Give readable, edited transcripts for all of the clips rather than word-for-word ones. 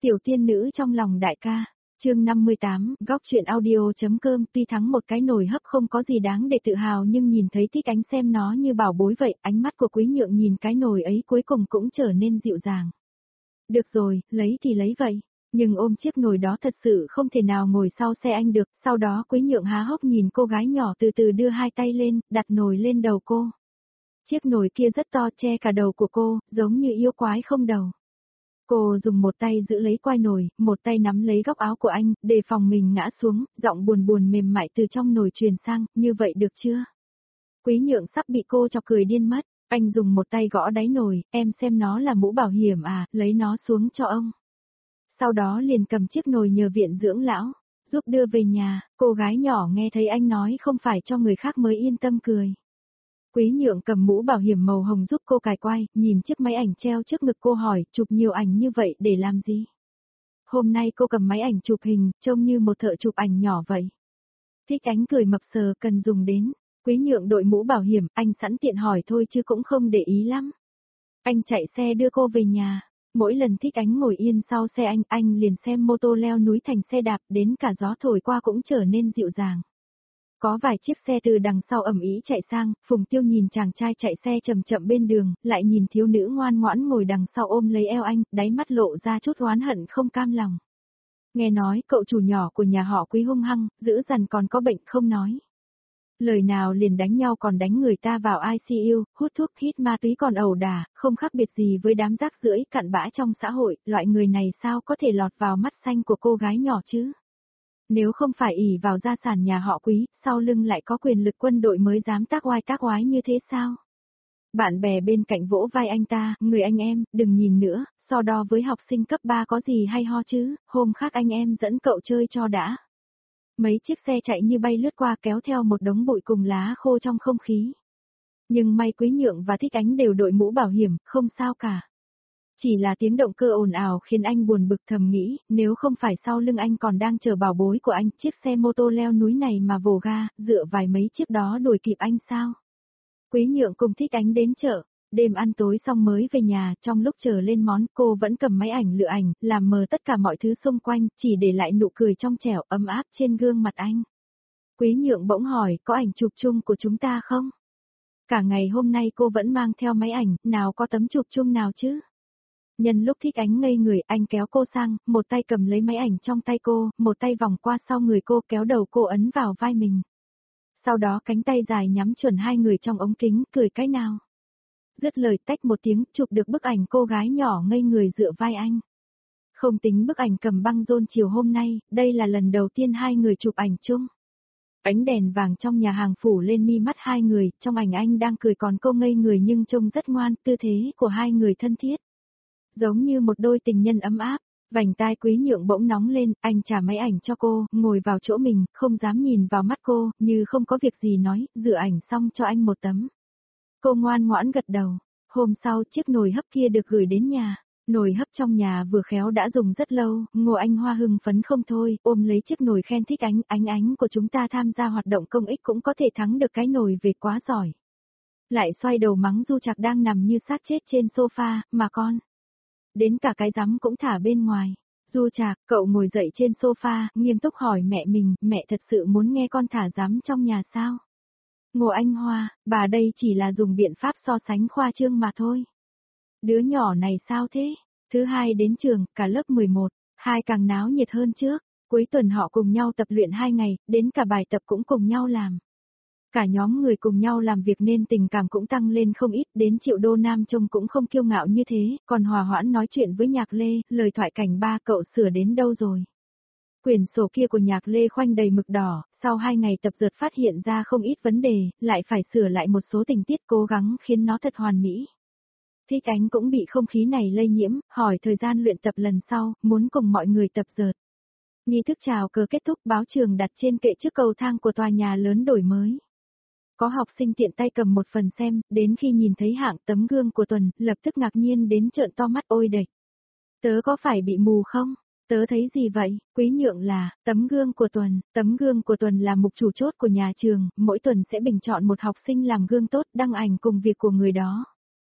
Tiểu tiên nữ trong lòng đại ca. Chương 58, góc truyện audio.com. Tuy thắng một cái nồi hấp không có gì đáng để tự hào, nhưng nhìn thấy Thích Ánh xem nó như bảo bối vậy, ánh mắt của Quý Nhượng nhìn cái nồi ấy cuối cùng cũng trở nên dịu dàng. Được rồi, lấy thì lấy vậy. Nhưng ôm chiếc nồi đó thật sự không thể nào ngồi sau xe anh được. Sau đó Quý Nhượng há hốc nhìn cô gái nhỏ từ từ đưa hai tay lên, đặt nồi lên đầu cô. Chiếc nồi kia rất to, che cả đầu của cô, giống như yêu quái không đầu. Cô dùng một tay giữ lấy quai nồi, một tay nắm lấy góc áo của anh, đề phòng mình ngã xuống, giọng buồn buồn mềm mại từ trong nồi truyền sang, như vậy được chưa? Quý Nhượng sắp bị cô chọc cười điên mất, anh dùng một tay gõ đáy nồi, em xem nó là mũ bảo hiểm à, lấy nó xuống cho ông. Sau đó liền cầm chiếc nồi nhờ viện dưỡng lão, giúp đưa về nhà, cô gái nhỏ nghe thấy anh nói không phải cho người khác mới yên tâm cười. Quý Nhượng cầm mũ bảo hiểm màu hồng giúp cô cài quai, nhìn chiếc máy ảnh treo trước ngực cô hỏi, chụp nhiều ảnh như vậy để làm gì? Hôm nay cô cầm máy ảnh chụp hình, trông như một thợ chụp ảnh nhỏ vậy. Thích Ánh cười mập sờ, cần dùng đến. Quý Nhượng đội mũ bảo hiểm, anh sẵn tiện hỏi thôi chứ cũng không để ý lắm. Anh chạy xe đưa cô về nhà. Mỗi lần Thích Ánh ngồi yên sau xe anh liền xem mô tô leo núi thành xe đạp, đến cả gió thổi qua cũng trở nên dịu dàng. Có vài chiếc xe từ đằng sau ầm ĩ chạy sang, Phùng Tiêu nhìn chàng trai chạy xe chậm chậm bên đường, lại nhìn thiếu nữ ngoan ngoãn ngồi đằng sau ôm lấy eo anh, đáy mắt lộ ra chút oán hận không cam lòng. Nghe nói cậu chủ nhỏ của nhà họ Quý hung hăng, dữ dằn còn có bệnh không nói. Lời nào liền đánh nhau còn đánh người ta vào ICU, hút thuốc hít ma túy còn ẩu đả, không khác biệt gì với đám rác rưởi cặn bã trong xã hội, loại người này sao có thể lọt vào mắt xanh của cô gái nhỏ chứ? Nếu không phải ỷ vào gia sản nhà họ Quý, sau lưng lại có quyền lực quân đội mới dám tác oai như thế sao? Bạn bè bên cạnh vỗ vai anh ta, người anh em, đừng nhìn nữa, so đo với học sinh cấp 3 có gì hay ho chứ, hôm khác anh em dẫn cậu chơi cho đã. Mấy chiếc xe chạy như bay lướt qua kéo theo một đống bụi cùng lá khô trong không khí. Nhưng may Quý Nhượng và Thích Ánh đều đội mũ bảo hiểm, không sao cả. Chỉ là tiếng động cơ ồn ào khiến anh buồn bực thầm nghĩ, nếu không phải sau lưng anh còn đang chờ bảo bối của anh, chiếc xe mô tô leo núi này mà vồ ga, dựa vài mấy chiếc đó đuổi kịp anh sao? Quý Nhượng cùng Thích Ánh đến chợ, đêm ăn tối xong mới về nhà, trong lúc chờ lên món cô vẫn cầm máy ảnh lựa ảnh, làm mờ tất cả mọi thứ xung quanh, chỉ để lại nụ cười trong trẻo ấm áp trên gương mặt anh. Quý Nhượng bỗng hỏi, có ảnh chụp chung của chúng ta không? Cả ngày hôm nay cô vẫn mang theo máy ảnh, nào có tấm chụp chung nào chứ? Nhân lúc Thích Ánh ngây người, anh kéo cô sang, một tay cầm lấy máy ảnh trong tay cô, một tay vòng qua sau người cô kéo đầu cô ấn vào vai mình. Sau đó cánh tay dài nhắm chuẩn hai người trong ống kính, cười cái nào. Dứt lời tách một tiếng, chụp được bức ảnh cô gái nhỏ ngây người dựa vai anh. Không tính bức ảnh cầm băng rôn chiều hôm nay, đây là lần đầu tiên hai người chụp ảnh chung. Ánh đèn vàng trong nhà hàng phủ lên mi mắt hai người, trong ảnh anh đang cười còn cô ngây người nhưng trông rất ngoan, tư thế của hai người thân thiết. Giống như một đôi tình nhân ấm áp, vành tai Quý Nhượng bỗng nóng lên, anh trả máy ảnh cho cô, ngồi vào chỗ mình, không dám nhìn vào mắt cô, như không có việc gì nói, rửa ảnh xong cho anh một tấm. Cô ngoan ngoãn gật đầu, hôm sau chiếc nồi hấp kia được gửi đến nhà, nồi hấp trong nhà vừa khéo đã dùng rất lâu, Ngô Anh Hoa hưng phấn không thôi, ôm lấy chiếc nồi khen Thích Ánh, ánh của chúng ta tham gia hoạt động công ích cũng có thể thắng được cái nồi về quá giỏi. Lại xoay đầu mắng Du Trạc đang nằm như xác chết trên sofa, mà con. Đến cả cái rắm cũng thả bên ngoài. Du Trạc, cậu ngồi dậy trên sofa, nghiêm túc hỏi mẹ mình, mẹ thật sự muốn nghe con thả rắm trong nhà sao? Ngô Anh Hoa, bà đây chỉ là dùng biện pháp so sánh khoa trương mà thôi. Đứa nhỏ này sao thế? Thứ hai đến trường, cả lớp 11, hai càng náo nhiệt hơn trước. Cuối tuần họ cùng nhau tập luyện 2 ngày, đến cả bài tập cũng cùng nhau làm. Cả nhóm người cùng nhau làm việc nên tình cảm cũng tăng lên không ít, đến Triệu Đô Nam trông cũng không kiêu ngạo như thế, còn hòa hoãn nói chuyện với Nhạc Lê, lời thoại cảnh ba cậu sửa đến đâu rồi. Quyển sổ kia của Nhạc Lê khoanh đầy mực đỏ, sau 2 ngày tập dượt phát hiện ra không ít vấn đề, lại phải sửa lại một số tình tiết cố gắng khiến nó thật hoàn mỹ. Thích Ánh cũng bị không khí này lây nhiễm, hỏi thời gian luyện tập lần sau, muốn cùng mọi người tập dượt. Nghi thức chào cờ kết thúc, báo trường đặt trên kệ trước cầu thang của tòa nhà lớn đổi mới. Có học sinh tiện tay cầm một phần xem, đến khi nhìn thấy hạng tấm gương của Tuần, lập tức ngạc nhiên đến trợn to mắt ôi đệch. Tớ có phải bị mù không? Tớ thấy gì vậy? Quý Nhượng là, tấm gương của Tuần là mục chủ chốt của nhà trường, mỗi tuần sẽ bình chọn một học sinh làm gương tốt đăng ảnh cùng việc của người đó.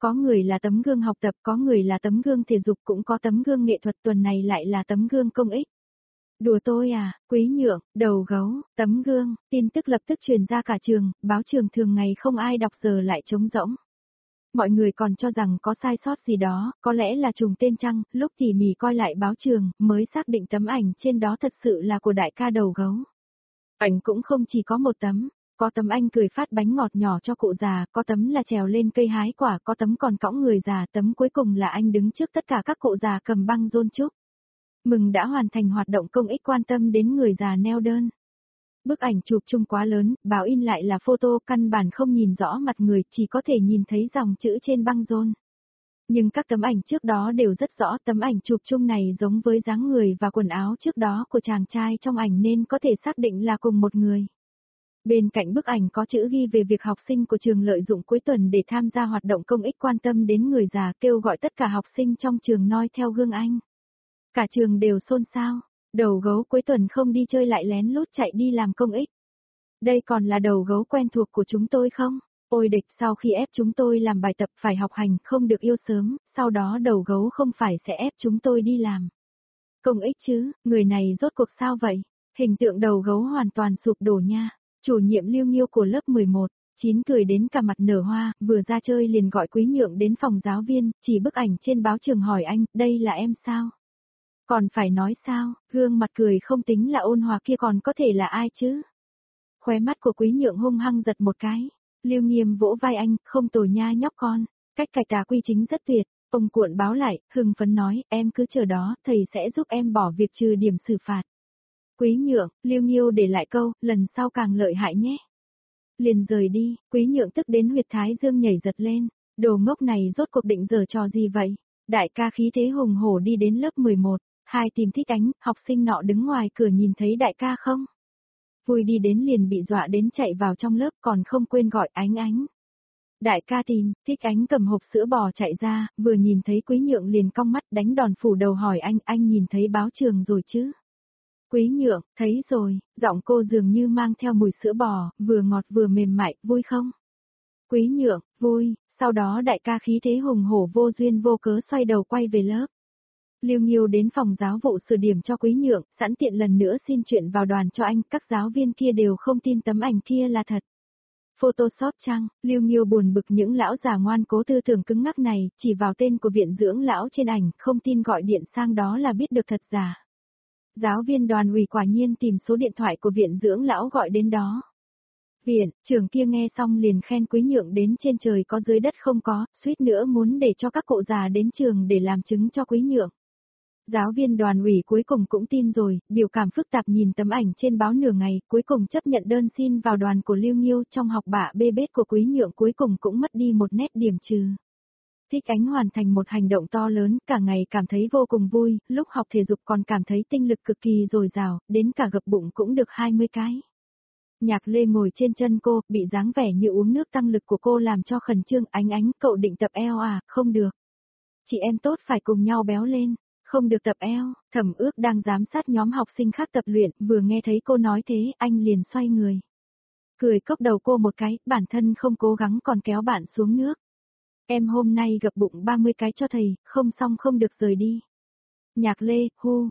Có người là tấm gương học tập, có người là tấm gương thể dục, cũng có tấm gương nghệ thuật, tuần này lại là tấm gương công ích. Đùa tôi à, Quý Nhượng, đầu gấu, tấm gương, tin tức lập tức truyền ra cả trường, báo trường thường ngày không ai đọc giờ lại trống rỗng. Mọi người còn cho rằng có sai sót gì đó, có lẽ là trùng tên chăng, lúc tỉ mỉ coi lại báo trường, mới xác định tấm ảnh trên đó thật sự là của đại ca đầu gấu. Ảnh cũng không chỉ có một tấm, có tấm anh cười phát bánh ngọt nhỏ cho cụ già, có tấm là trèo lên cây hái quả, có tấm còn cõng người già, tấm cuối cùng là anh đứng trước tất cả các cụ già cầm băng rôn chúc. Mừng đã hoàn thành hoạt động công ích quan tâm đến người già neo đơn. Bức ảnh chụp chung quá lớn, báo in lại là photo, căn bản không nhìn rõ mặt người, chỉ có thể nhìn thấy dòng chữ trên băng rôn. Nhưng các tấm ảnh trước đó đều rất rõ, tấm ảnh chụp chung này giống với dáng người và quần áo trước đó của chàng trai trong ảnh nên có thể xác định là cùng một người. Bên cạnh bức ảnh có chữ ghi về việc học sinh của trường lợi dụng cuối tuần để tham gia hoạt động công ích quan tâm đến người già, kêu gọi tất cả học sinh trong trường noi theo gương anh. Cả trường đều xôn xao, đầu gấu cuối tuần không đi chơi lại lén lút chạy đi làm công ích. Đây còn là đầu gấu quen thuộc của chúng tôi không? Ôi địch, sau khi ép chúng tôi làm bài tập phải học hành, không được yêu sớm, sau đó đầu gấu không phải sẽ ép chúng tôi đi làm công ích chứ, người này rốt cuộc sao vậy? Hình tượng đầu gấu hoàn toàn sụp đổ nha. Chủ nhiệm Lưu Nghiêu của lớp 11, 9 cười đến cả mặt nở hoa, vừa ra chơi liền gọi Quý Nhượng đến phòng giáo viên, chỉ bức ảnh trên báo trường hỏi anh, đây là em sao? Còn phải nói sao, gương mặt cười không tính là ôn hòa kia còn có thể là ai chứ? Khóe mắt của Quý Nhượng hung hăng giật một cái. Lưu Nghiêm vỗ vai anh, không tồi nha nhóc con, cách cải tà quy chính rất tuyệt. Ông cuộn báo lại, hưng phấn nói, em cứ chờ đó, thầy sẽ giúp em bỏ việc trừ điểm xử phạt. Quý Nhượng, Lưu Nghiêu để lại câu, lần sau càng lợi hại nhé. Liền rời đi, Quý Nhượng tức đến huyệt thái dương nhảy giật lên, đồ ngốc này rốt cuộc định giở trò gì vậy? Đại ca khí thế hùng hổ đi đến lớp 11, hai tìm Thích Ánh, học sinh nọ đứng ngoài cửa nhìn thấy đại ca không? Vui đi đến liền bị dọa đến chạy vào trong lớp còn không quên gọi Ánh Ánh. Đại ca tìm, Thích Ánh cầm hộp sữa bò chạy ra, vừa nhìn thấy Quý Nhượng liền cong mắt đánh đòn phủ đầu hỏi anh nhìn thấy báo trường rồi chứ? Quý Nhượng, thấy rồi, giọng cô dường như mang theo mùi sữa bò, vừa ngọt vừa mềm mại, vui không? Quý Nhượng, vui, sau đó đại ca khí thế hùng hổ vô duyên vô cớ xoay đầu quay về lớp. Lưu Nghiêu đến phòng giáo vụ sửa điểm cho Quý Nhượng, sẵn tiện lần nữa xin chuyện vào đoàn cho anh, các giáo viên kia đều không tin tấm ảnh kia là thật. Photoshop chăng, Lưu Nghiêu buồn bực những lão già ngoan cố tư tưởng cứng ngắc này, chỉ vào tên của viện dưỡng lão trên ảnh, không tin gọi điện sang đó là biết được thật giả. Giáo viên đoàn ủy quả nhiên tìm số điện thoại của viện dưỡng lão gọi đến đó. Viện, trưởng kia nghe xong liền khen Quý Nhượng đến trên trời có dưới đất không có, suýt nữa muốn để cho các cụ già đến trường để làm chứng cho Quý Nhượng. Giáo viên đoàn ủy cuối cùng cũng tin rồi, biểu cảm phức tạp nhìn tấm ảnh trên báo nửa ngày, cuối cùng chấp nhận đơn xin vào đoàn của Lưu Nghiêu, trong học bạ bê bết của Quý Nhượng cuối cùng cũng mất đi một nét điểm trừ. Thích Ánh hoàn thành một hành động to lớn, cả ngày cảm thấy vô cùng vui, lúc học thể dục còn cảm thấy tinh lực cực kỳ dồi dào, đến cả gập bụng cũng được 20 cái. Nhạc Lê ngồi trên chân cô, bị dáng vẻ như uống nước tăng lực của cô làm cho khẩn trương. Ánh, cậu định tập eo à? Không được. Chị em tốt phải cùng nhau béo lên. Không được tập eo. Thẩm Ước đang giám sát nhóm học sinh khác tập luyện, vừa nghe thấy cô nói thế, anh liền xoay người. Cười cốc đầu cô một cái, bản thân không cố gắng còn kéo bạn xuống nước. Em hôm nay gập bụng 30 cái cho thầy, không xong không được rời đi. Nhạc Lê,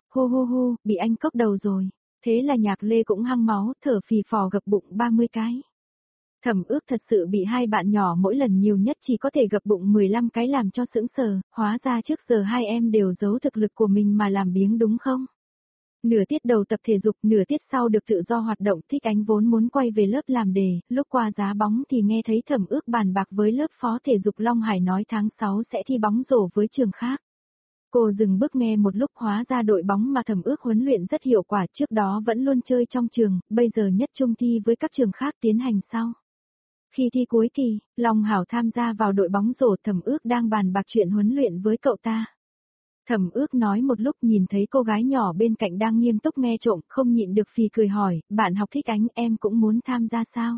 hu, bị anh cốc đầu rồi. Thế là Nhạc Lê cũng hăng máu, thở phì phò gập bụng 30 cái. Thẩm Ước thật sự bị hai bạn nhỏ mỗi lần nhiều nhất chỉ có thể gập bụng 15 cái làm cho sững sờ, hóa ra trước giờ hai em đều giấu thực lực của mình mà làm biếng đúng không? Nửa tiết đầu tập thể dục, nửa tiết sau được tự do hoạt động. Thích Ánh vốn muốn quay về lớp làm đề, lúc qua giá bóng thì nghe thấy Thẩm Ước bàn bạc với lớp phó thể dục Long Hải nói tháng 6 sẽ thi bóng rổ với trường khác. Cô dừng bước nghe một lúc, hóa ra đội bóng mà Thẩm Ước huấn luyện rất hiệu quả, trước đó vẫn luôn chơi trong trường, bây giờ nhất trung thi với các trường khác tiến hành sau. Khi thi cuối kỳ, Long Hảo tham gia vào đội bóng rổ, Thẩm Ước đang bàn bạc chuyện huấn luyện với cậu ta. Thẩm Ước nói một lúc nhìn thấy cô gái nhỏ bên cạnh đang nghiêm túc nghe trộm, không nhịn được phì cười hỏi, bạn học Thích Ánh em cũng muốn tham gia sao?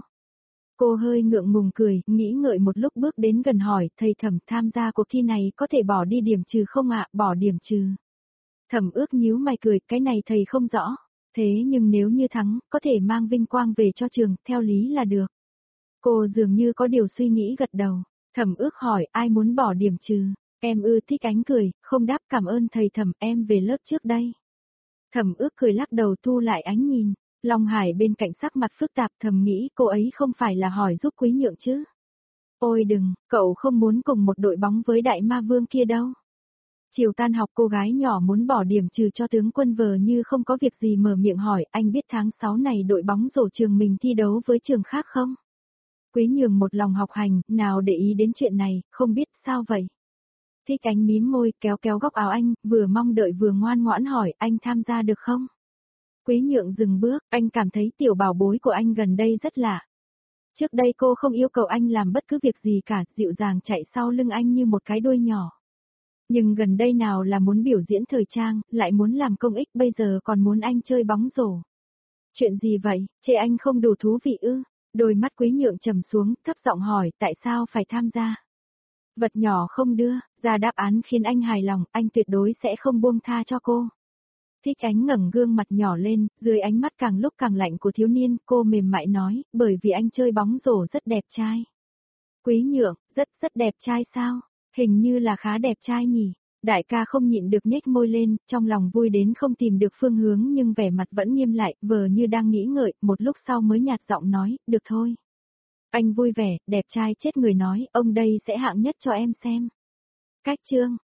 Cô hơi ngượng ngùng cười, nghĩ ngợi một lúc bước đến gần hỏi, thầy Thẩm tham gia cuộc thi này có thể bỏ đi điểm trừ không ạ? Bỏ điểm trừ. Thẩm Ước nhíu mày cười, cái này thầy không rõ. Thế nhưng nếu như thắng, có thể mang vinh quang về cho trường, theo lý là được. Cô dường như có điều suy nghĩ gật đầu. Thẩm Ước hỏi ai muốn bỏ điểm trừ. Em ư, Thích Ánh cười, không đáp, cảm ơn thầy Thẩm, em về lớp trước đây. Thẩm Ước cười lắc đầu thu lại ánh nhìn. Long Hải bên cạnh sắc mặt phức tạp thầm nghĩ cô ấy không phải là hỏi giúp Quý Nhượng chứ. Ôi đừng, cậu không muốn cùng một đội bóng với đại ma vương kia đâu. Chiều tan học cô gái nhỏ muốn bỏ điểm trừ cho tướng Quân vờ như không có việc gì mở miệng hỏi anh biết tháng 6 này đội bóng rổ trường mình thi đấu với trường khác không? Quý Nhường một lòng học hành, nào để ý đến chuyện này, không biết sao vậy? Thích Ánh mím môi kéo kéo góc áo anh, vừa mong đợi vừa ngoan ngoãn hỏi anh tham gia được không? Quý Nhượng dừng bước, anh cảm thấy tiểu bảo bối của anh gần đây rất lạ. Trước đây cô không yêu cầu anh làm bất cứ việc gì cả, dịu dàng chạy sau lưng anh như một cái đuôi nhỏ. Nhưng gần đây nào là muốn biểu diễn thời trang, lại muốn làm công ích bây giờ còn muốn anh chơi bóng rổ. Chuyện gì vậy, chê anh không đủ thú vị ư? Đôi mắt Quý Nhượng trầm xuống, thấp giọng hỏi tại sao phải tham gia. Vật nhỏ không đưa, ra đáp án khiến anh hài lòng, anh tuyệt đối sẽ không buông tha cho cô. Thích Ánh ngẩng gương mặt nhỏ lên, dưới ánh mắt càng lúc càng lạnh của thiếu niên, cô mềm mại nói, bởi vì anh chơi bóng rổ rất đẹp trai. Quý Nhượng, rất đẹp trai sao? Hình như là khá đẹp trai nhỉ. Đại ca không nhịn được nhếch môi lên, trong lòng vui đến không tìm được phương hướng nhưng vẻ mặt vẫn nghiêm lại, vờ như đang nghĩ ngợi, một lúc sau mới nhạt giọng nói, được thôi. Anh vui vẻ, đẹp trai chết người nói, ông đây sẽ hạng nhất cho em xem. Cách chương.